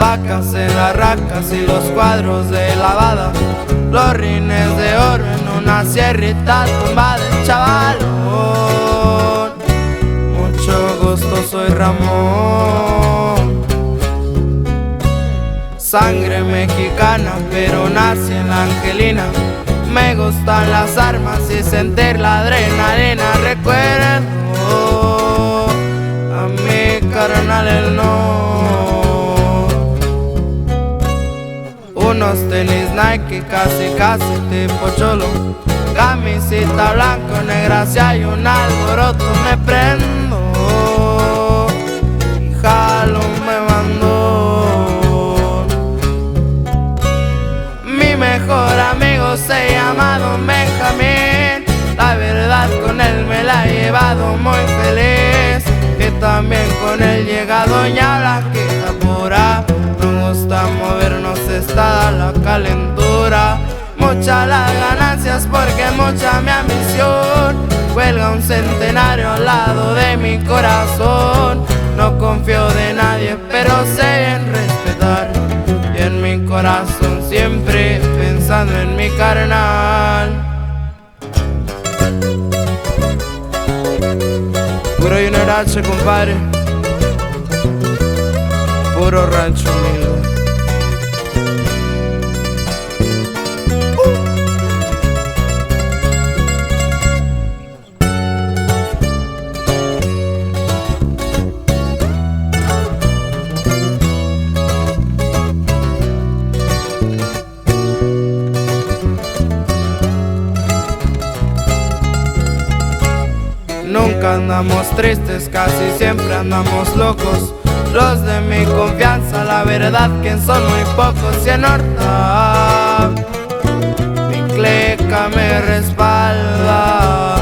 vacas en las racas y los cuadros de lavada, los rines de oro en una sierrita tumbada del chavalón. Mucho gusto, soy Ramón. Sangre mexicana, pero nací en la Angelina. Me gustan las armas y sentir la adrenalina. Recuerdo a mi carnal el no. Unos tenis Nike casi tipo cholo, camisita blanco, negra, si hay un alboroto me prendo y jalo me mando. Mi mejor amigo se llama Don Benjamín, la verdad con él me la he llevado muy feliz. Que también con él llega Doña Blanquita pura. Nos gusta movernos, está la calentura. Muchas las ganancias porque mucha mi ambición. Cuelga un centenario al lado de mi corazón. No confío de nadie, pero sé bien respetar. Y en mi corazón siempre pensando en mi carnal. Puro Junior H, compadre. Puro rancho humilde. Nunca andamos tristes, casi siempre andamos locos. Los de mi confianza, la verdad que son muy pocos. Y en Horta mi clica me respalda.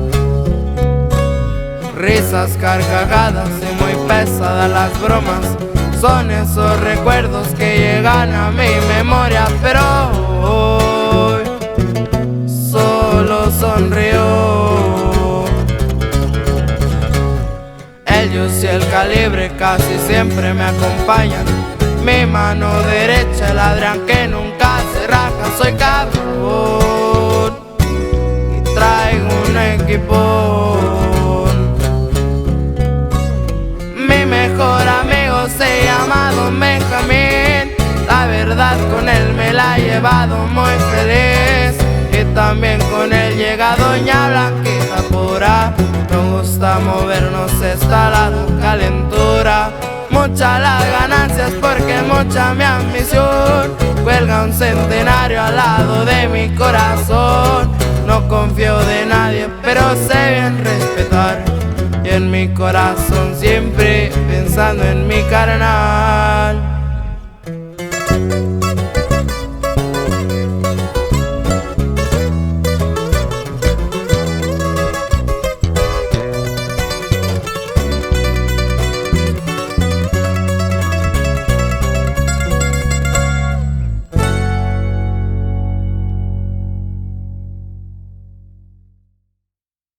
Risas, carcajadas y muy pesadas las bromas. Son esos recuerdos que llegan a mi memoria. Pero hoy solo sonrío. Ellos y el calibre casi siempre me acompañan. Mi mano derecha, el Adrián que nunca se raja. Soy cabrón y traigo un equipón. Mi mejor amigo se llama Don Benjamín, la verdad con él me la he llevado muy feliz. Y también con él llega Doña Blanquita pura. Nos gusta movernos, está la calentura. Muchas las ganancias porque mucha mi ambición. Cuelga un centenario al lado de mi corazón. No confío de nadie, pero sé bien respetar. Y en mi corazón siempre pensando en mi carnal.